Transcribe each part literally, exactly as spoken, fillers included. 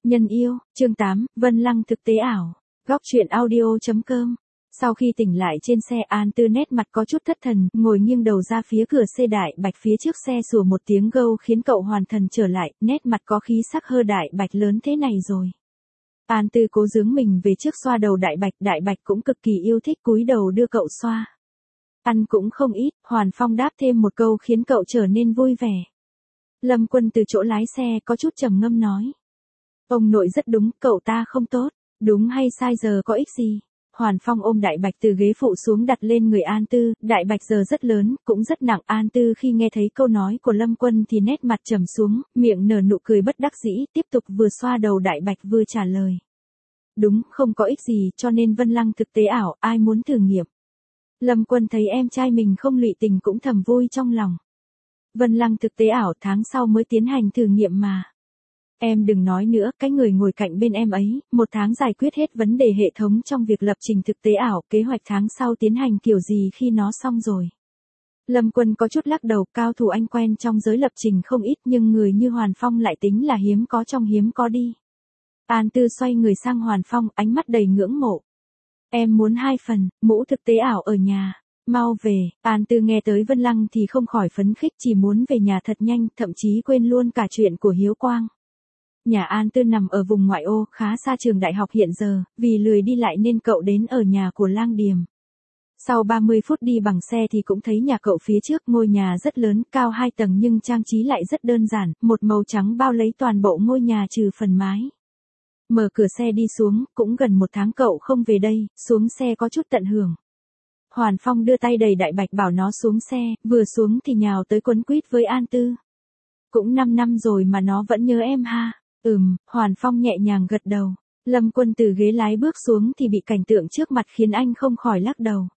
Nhân yêu, chương tám, Vân Lăng thực tế ảo. Góc truyện audio.com. Sau khi tỉnh lại trên xe, An Tư nét mặt có chút thất thần, ngồi nghiêng đầu ra phía cửa xe. Đại bạch phía trước xe sủa một tiếng gâu khiến cậu hoàn thần trở lại, nét mặt có khí sắc hơ. Đại bạch lớn thế này rồi. An Tư cố giướng mình về trước xoa đầu đại bạch, đại bạch cũng cực kỳ yêu thích cúi đầu đưa cậu xoa. Ăn cũng không ít, Hoàn Phong đáp thêm một câu khiến cậu trở nên vui vẻ. Lâm Quân từ chỗ lái xe có chút trầm ngâm nói. Ông nội rất đúng, cậu ta không tốt. Đúng hay sai giờ có ích gì? Hoàn Phong ôm đại bạch từ ghế phụ xuống đặt lên người An Tư, đại bạch giờ rất lớn, cũng rất nặng. An Tư khi nghe thấy câu nói của Lâm Quân thì nét mặt trầm xuống, miệng nở nụ cười bất đắc dĩ, tiếp tục vừa xoa đầu đại bạch vừa trả lời. Đúng, không có ích gì, cho nên Vân Lăng thực tế ảo, ai muốn thử nghiệm. Lâm Quân thấy em trai mình không lụy tình cũng thầm vui trong lòng. Vân Lăng thực tế ảo tháng sau mới tiến hành thử nghiệm mà. Em đừng nói nữa, cái người ngồi cạnh bên em ấy, một tháng giải quyết hết vấn đề hệ thống trong việc lập trình thực tế ảo, kế hoạch tháng sau tiến hành kiểu gì khi nó xong rồi. Lâm Quân có chút lắc đầu, cao thủ anh quen trong giới lập trình không ít nhưng người như Hoàn Phong lại tính là hiếm có trong hiếm có đi. An Tư xoay người sang Hoàn Phong, ánh mắt đầy ngưỡng mộ. Em muốn hai phần, mũ thực tế ảo ở nhà. Mau về. An Tư nghe tới Vân Lăng thì không khỏi phấn khích, chỉ muốn về nhà thật nhanh, thậm chí quên luôn cả chuyện của Hiếu Quang. Nhà An Tư nằm ở vùng ngoại ô, khá xa trường đại học hiện giờ, vì lười đi lại nên cậu đến ở nhà của Lang Điềm. Sau ba mươi phút đi bằng xe thì cũng thấy nhà cậu phía trước, ngôi nhà rất lớn, cao hai tầng nhưng trang trí lại rất đơn giản, một màu trắng bao lấy toàn bộ ngôi nhà trừ phần mái. Mở cửa xe đi xuống, cũng gần một tháng cậu không về đây, xuống xe có chút tận hưởng. Hoàn Phong đưa tay đẩy đại bạch bảo nó xuống xe, vừa xuống thì nhào tới quấn quýt với An Tư. Cũng năm năm rồi mà nó vẫn nhớ em ha. Ừm, Hoàn Phong nhẹ nhàng gật đầu. Lâm Quân từ ghế lái bước xuống thì bị cảnh tượng trước mặt khiến anh không khỏi lắc đầu.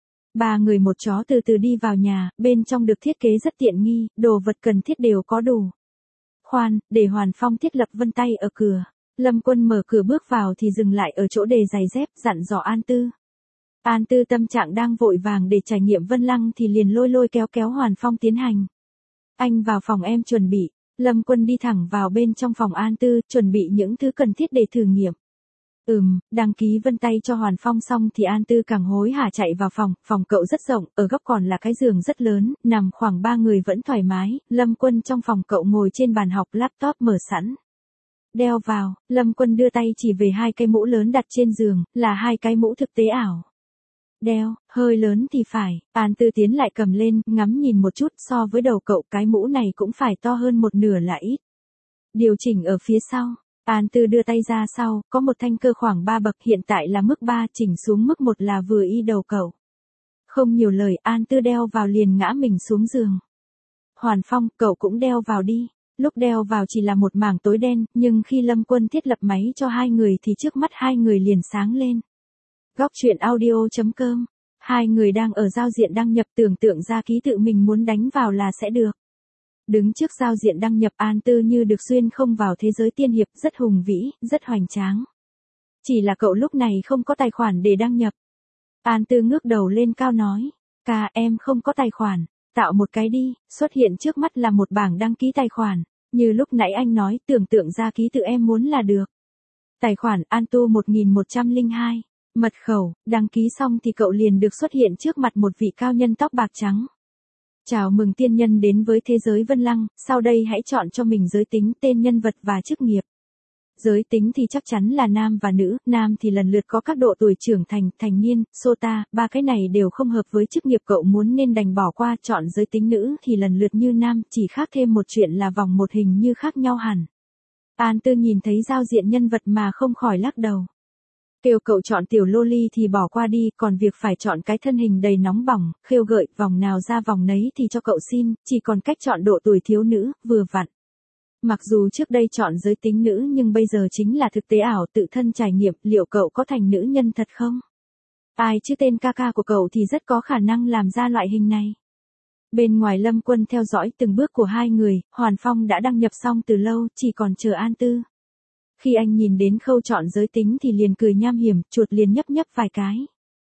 Ba người một chó từ từ đi vào nhà, bên trong được thiết kế rất tiện nghi, đồ vật cần thiết đều có đủ. Khoan, để Hoàn Phong thiết lập vân tay ở cửa. Lâm Quân mở cửa bước vào thì dừng lại ở chỗ để giày dép, dặn dò An Tư. An Tư tâm trạng đang vội vàng để trải nghiệm Vân Lăng thì liền lôi lôi kéo kéo Hoàn Phong tiến hành. Anh vào phòng em chuẩn bị. Lâm Quân đi thẳng vào bên trong phòng An Tư, chuẩn bị những thứ cần thiết để thử nghiệm. Ừm, đăng ký vân tay cho Hoàn Phong xong thì An Tư càng hối hả chạy vào phòng, phòng cậu rất rộng, ở góc còn là cái giường rất lớn, nằm khoảng ba người vẫn thoải mái. Lâm Quân trong phòng cậu ngồi trên bàn học, laptop mở sẵn. Đeo vào, Lâm Quân đưa tay chỉ về hai cái mũ lớn đặt trên giường, là hai cái mũ thực tế ảo. Đeo, hơi lớn thì phải. An Tư tiến lại cầm lên, ngắm nhìn một chút, so với đầu cậu cái mũ này cũng phải to hơn một nửa là ít. Điều chỉnh ở phía sau. An Tư đưa tay ra sau, có một thanh cơ khoảng ba bậc, hiện tại là mức ba, chỉnh xuống mức một là vừa y đầu cậu. Không nhiều lời, An Tư đeo vào liền ngã mình xuống giường. Hoàn Phong, cậu cũng đeo vào đi. Lúc đeo vào chỉ là một mảng tối đen, nhưng khi Lâm Quân thiết lập máy cho hai người thì trước mắt hai người liền sáng lên. Góc truyện audio.com. Hai người đang ở giao diện đăng nhập, tưởng tượng ra ký tự mình muốn đánh vào là sẽ được. Đứng trước giao diện đăng nhập, An Tư như được xuyên không vào thế giới tiên hiệp, rất hùng vĩ, rất hoành tráng. Chỉ là cậu lúc này không có tài khoản để đăng nhập. An Tư ngước đầu lên cao nói. Ca, em không có tài khoản. Tạo một cái đi. Xuất hiện trước mắt là một bảng đăng ký tài khoản. Như lúc nãy anh nói, tưởng tượng ra ký tự em muốn là được. Tài khoản An Tu một nghìn một trăm lẻ hai. Mật khẩu, đăng ký xong thì cậu liền được xuất hiện trước mặt một vị cao nhân tóc bạc trắng. Chào mừng tiên nhân đến với thế giới Vân Lăng, sau đây hãy chọn cho mình giới tính, tên nhân vật và chức nghiệp. Giới tính thì chắc chắn là nam và nữ, nam thì lần lượt có các độ tuổi trưởng thành, thành niên, sota, ba cái này đều không hợp với chức nghiệp cậu muốn nên đành bỏ qua, chọn giới tính nữ thì lần lượt như nam, chỉ khác thêm một chuyện là vòng một hình như khác nhau hẳn. An Tư nhìn thấy giao diện nhân vật mà không khỏi lắc đầu. Kêu cậu chọn tiểu loli thì bỏ qua đi, còn việc phải chọn cái thân hình đầy nóng bỏng, khêu gợi, vòng nào ra vòng nấy thì cho cậu xin, chỉ còn cách chọn độ tuổi thiếu nữ, vừa vặn. Mặc dù trước đây chọn giới tính nữ nhưng bây giờ chính là thực tế ảo, tự thân trải nghiệm, liệu cậu có thành nữ nhân thật không? Ai chứ tên ca ca của cậu thì rất có khả năng làm ra loại hình này. Bên ngoài Lâm Quân theo dõi từng bước của hai người, Hoàn Phong đã đăng nhập xong từ lâu, chỉ còn chờ An Tư. Khi anh nhìn đến khâu chọn giới tính thì liền cười nham hiểm, chuột liền nhấp nhấp vài cái.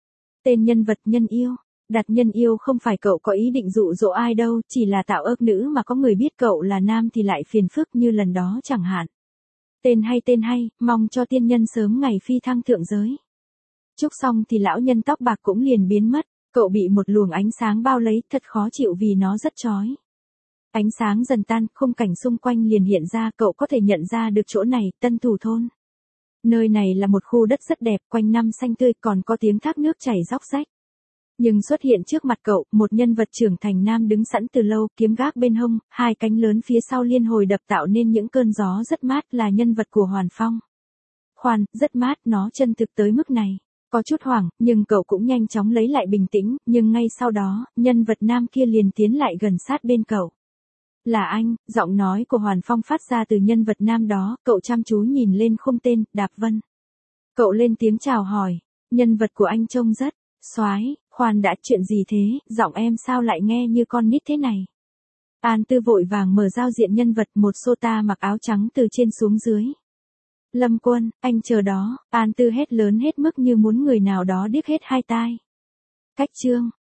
Tên nhân vật nhân yêu. Đặt nhân yêu không phải cậu có ý định dụ dỗ ai đâu, chỉ là tạo ước nữ mà có người biết cậu là nam thì lại phiền phức như lần đó chẳng hạn. Tên hay tên hay, mong cho tiên nhân sớm ngày phi thăng thượng giới. Chúc xong thì lão nhân tóc bạc cũng liền biến mất, cậu bị một luồng ánh sáng bao lấy, thật khó chịu vì nó rất chói. Ánh sáng dần tan, khung cảnh xung quanh liền hiện ra, cậu có thể nhận ra được chỗ này, Tân Thủ Thôn. Nơi này là một khu đất rất đẹp, quanh năm xanh tươi, còn có tiếng thác nước chảy róc rách. Nhưng xuất hiện trước mặt cậu, một nhân vật trưởng thành nam đứng sẵn từ lâu, kiếm gác bên hông, hai cánh lớn phía sau liên hồi đập tạo nên những cơn gió rất mát, là nhân vật của Hoàn Phong. Khoan, rất mát, nó chân thực tới mức này. Có chút hoảng, nhưng cậu cũng nhanh chóng lấy lại bình tĩnh, nhưng ngay sau đó, nhân vật nam kia liền tiến lại gần sát bên cậu. Là anh, giọng nói của Hoàn Phong phát ra từ nhân vật nam đó, cậu chăm chú nhìn lên khung tên, Đạp Vân. Cậu lên tiếng chào hỏi, nhân vật của anh trông rất soái. Khoan đã, chuyện gì thế, giọng em sao lại nghe như con nít thế này. An Tư vội vàng mở giao diện nhân vật, một sota mặc áo trắng từ trên xuống dưới. Lâm Quân, anh chờ đó, An Tư hét lớn hết mức như muốn người nào đó điếc hết hai tai. Cách chương,